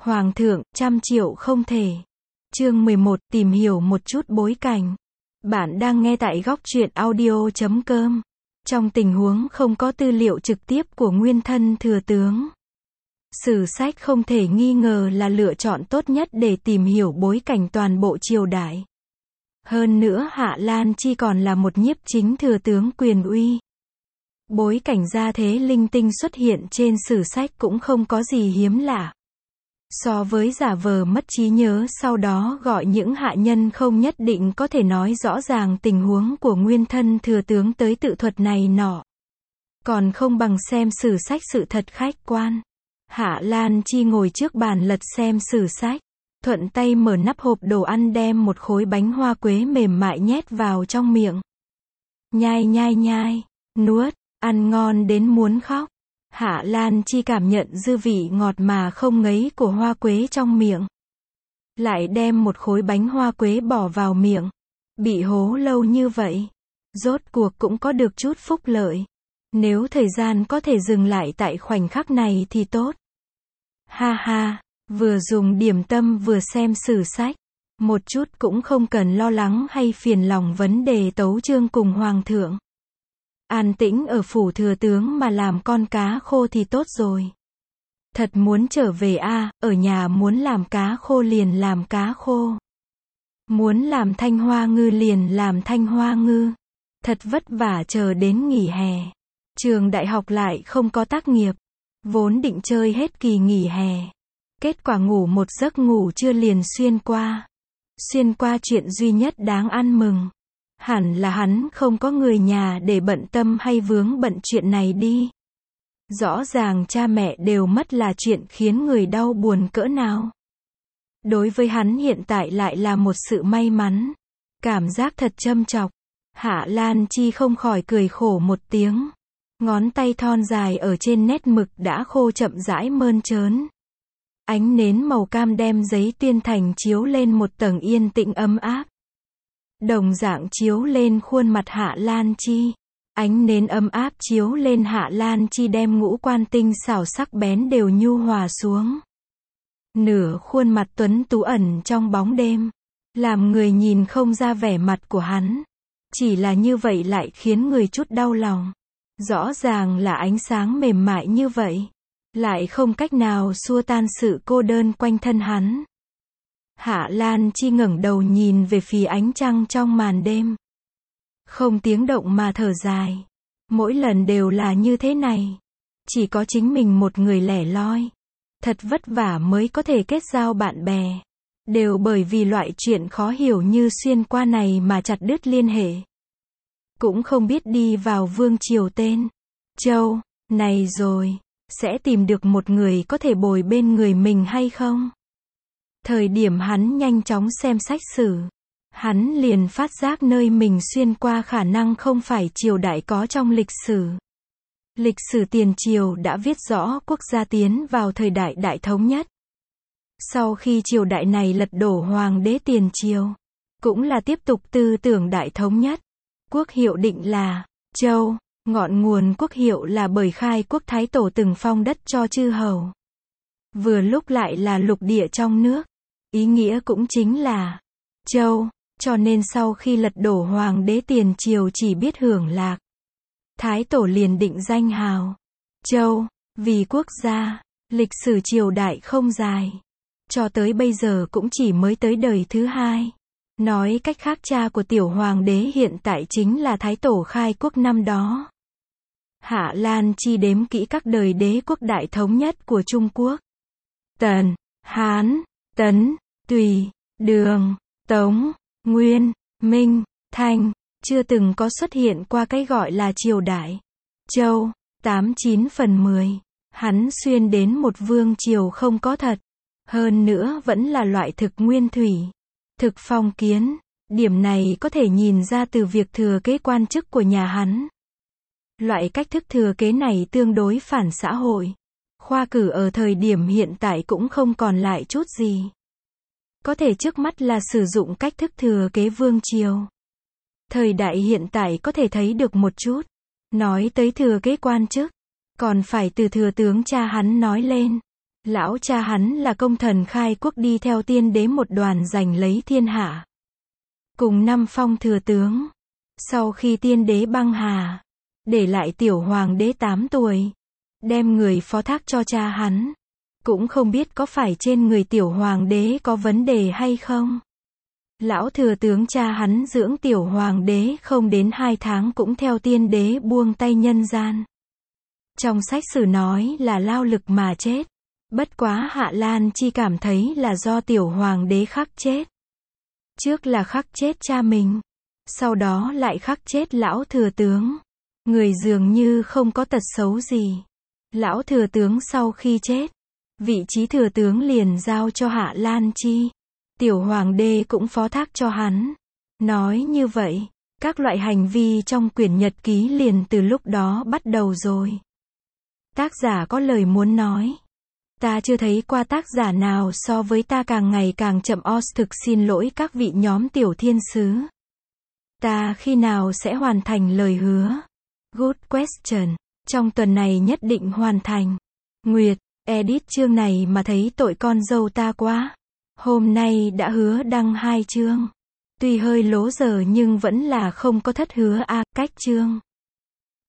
Hoàng thượng, 100 triệu không thể. Chương 11, tìm hiểu một chút bối cảnh. Bạn đang nghe tại góc truyện audio.com. Trong tình huống không có tư liệu trực tiếp của nguyên thân thừa tướng, sử sách không thể nghi ngờ là lựa chọn tốt nhất để tìm hiểu bối cảnh toàn bộ triều đại. Hơn nữa Hạ Lan Chi còn là một nhiếp chính thừa tướng quyền uy. Bối cảnh gia thế linh tinh xuất hiện trên sử sách cũng không có gì hiếm lạ. So với giả vờ mất trí nhớ sau đó gọi những hạ nhân không nhất định có thể nói rõ ràng tình huống của nguyên thân thừa tướng tới tự thuật này nọ. Còn không bằng xem sử sách sự thật khách quan. Hạ Lan Chi ngồi trước bàn lật xem sử sách, thuận tay mở nắp hộp đồ ăn đem một khối bánh hoa quế mềm mại nhét vào trong miệng. Nhai nhai nhai, nuốt, ăn ngon đến muốn khóc. Hạ Lan Chi cảm nhận dư vị ngọt mà không ngấy của hoa quế trong miệng. Lại đem một khối bánh hoa quế bỏ vào miệng. Bị hố lâu như vậy, rốt cuộc cũng có được chút phúc lợi. Nếu thời gian có thể dừng lại tại khoảnh khắc này thì tốt. Ha ha, vừa dùng điểm tâm vừa xem sử sách. Một chút cũng không cần lo lắng hay phiền lòng vấn đề tấu chương cùng hoàng thượng. An tĩnh ở phủ thừa tướng mà làm con cá khô thì tốt rồi. Thật muốn trở về ở nhà muốn làm cá khô liền làm cá khô. Muốn làm thanh hoa ngư liền làm thanh hoa ngư. Thật vất vả chờ đến nghỉ hè. Trường đại học lại không có tác nghiệp. Vốn định chơi hết kỳ nghỉ hè. Kết quả ngủ một giấc ngủ trưa liền xuyên qua. Xuyên qua chuyện duy nhất đáng ăn mừng. Hẳn là hắn không có người nhà để bận tâm hay vướng bận chuyện này đi. Rõ ràng cha mẹ đều mất là chuyện khiến người đau buồn cỡ nào. Đối với hắn hiện tại lại là một sự may mắn. Cảm giác thật châm chọc. Hạ Lan Chi không khỏi cười khổ một tiếng. Ngón tay thon dài ở trên nét mực đã khô chậm rãi mơn trớn. Ánh nến màu cam đem giấy tuyên thành chiếu lên một tầng yên tĩnh ấm áp. Đồng dạng chiếu lên khuôn mặt Hạ Lan Chi. Ánh nến ấm áp chiếu lên Hạ Lan Chi đem ngũ quan tinh xảo sắc bén đều nhu hòa xuống. Nửa khuôn mặt tuấn tú ẩn trong bóng đêm. Làm người nhìn không ra vẻ mặt của hắn. Chỉ là như vậy lại khiến người chút đau lòng. Rõ ràng là ánh sáng mềm mại như vậy. Lại không cách nào xua tan sự cô đơn quanh thân hắn. Hạ Lan Chi ngẩng đầu nhìn về phía ánh trăng trong màn đêm. Không tiếng động mà thở dài. Mỗi lần đều là như thế này. Chỉ có chính mình một người lẻ loi. Thật vất vả mới có thể kết giao bạn bè. Đều bởi vì loại chuyện khó hiểu như xuyên qua này mà chặt đứt liên hệ. Cũng không biết đi vào vương triều tên Châu này rồi, sẽ tìm được một người có thể bồi bên người mình hay không? Thời điểm hắn nhanh chóng xem sách sử, hắn liền phát giác nơi mình xuyên qua khả năng không phải triều đại có trong lịch sử. Lịch sử tiền triều đã viết rõ quốc gia tiến vào thời đại đại thống nhất. Sau khi triều đại này lật đổ hoàng đế tiền triều, cũng là tiếp tục tư tưởng đại thống nhất. Quốc hiệu định là Châu, ngọn nguồn quốc hiệu là bởi khai quốc thái tổ từng phong đất cho chư hầu. Vừa lúc lại là lục địa trong nước. Ý nghĩa cũng chính là Châu, cho nên sau khi lật đổ hoàng đế tiền triều chỉ biết hưởng lạc. Thái tổ liền định danh hào Châu, vì quốc gia, lịch sử triều đại không dài. Cho tới bây giờ cũng chỉ mới tới đời thứ hai. Nói cách khác cha của tiểu hoàng đế hiện tại chính là thái tổ khai quốc năm đó. Hạ Lan Chi đếm kỹ các đời đế quốc đại thống nhất của Trung Quốc. Tần, Hán, Tấn, Tùy, Đường, Tống, Nguyên, Minh, Thanh, chưa từng có xuất hiện qua cái gọi là triều đại Châu, 89/10. Hắn xuyên đến một vương triều không có thật. Hơn nữa vẫn là loại thực nguyên thủy. Thực phong kiến, điểm này có thể nhìn ra từ việc thừa kế quan chức của nhà hắn. Loại cách thức thừa kế này tương đối phản xã hội. Khoa cử ở thời điểm hiện tại cũng không còn lại chút gì. Có thể trước mắt là sử dụng cách thức thừa kế vương triều. Thời đại hiện tại có thể thấy được một chút. Nói tới thừa kế quan chức, còn phải từ thừa tướng cha hắn nói lên. Lão cha hắn là công thần khai quốc đi theo tiên đế một đoàn giành lấy thiên hạ. Cùng 5 phong thừa tướng. Sau khi tiên đế băng hà, để lại tiểu hoàng đế 8 tuổi. Đem người phó thác cho cha hắn. Cũng không biết có phải trên người tiểu hoàng đế có vấn đề hay không. Lão thừa tướng cha hắn dưỡng tiểu hoàng đế không đến 2 tháng cũng theo tiên đế buông tay nhân gian. Trong sách sử nói là lao lực mà chết. Bất quá Hạ Lan Chi cảm thấy là do tiểu hoàng đế khắc chết. Trước là khắc chết cha mình. Sau đó lại khắc chết lão thừa tướng. Người dường như không có tật xấu gì. Lão thừa tướng sau khi chết, vị trí thừa tướng liền giao cho Hạ Lan Chi. Tiểu hoàng đế cũng phó thác cho hắn. Nói như vậy, các loại hành vi trong quyển nhật ký liền từ lúc đó bắt đầu rồi. Tác giả có lời muốn nói. Ta chưa thấy qua tác giả nào so với ta càng ngày càng chậm os, thực xin lỗi các vị nhóm tiểu thiên sứ. Ta khi nào sẽ hoàn thành lời hứa? Good question. Trong tuần này nhất định hoàn thành. Nguyệt, edit chương này mà thấy tội con dâu ta quá. Hôm nay đã hứa đăng 2 chương. Tuy hơi lố giờ nhưng vẫn là không có thất hứa cách chương.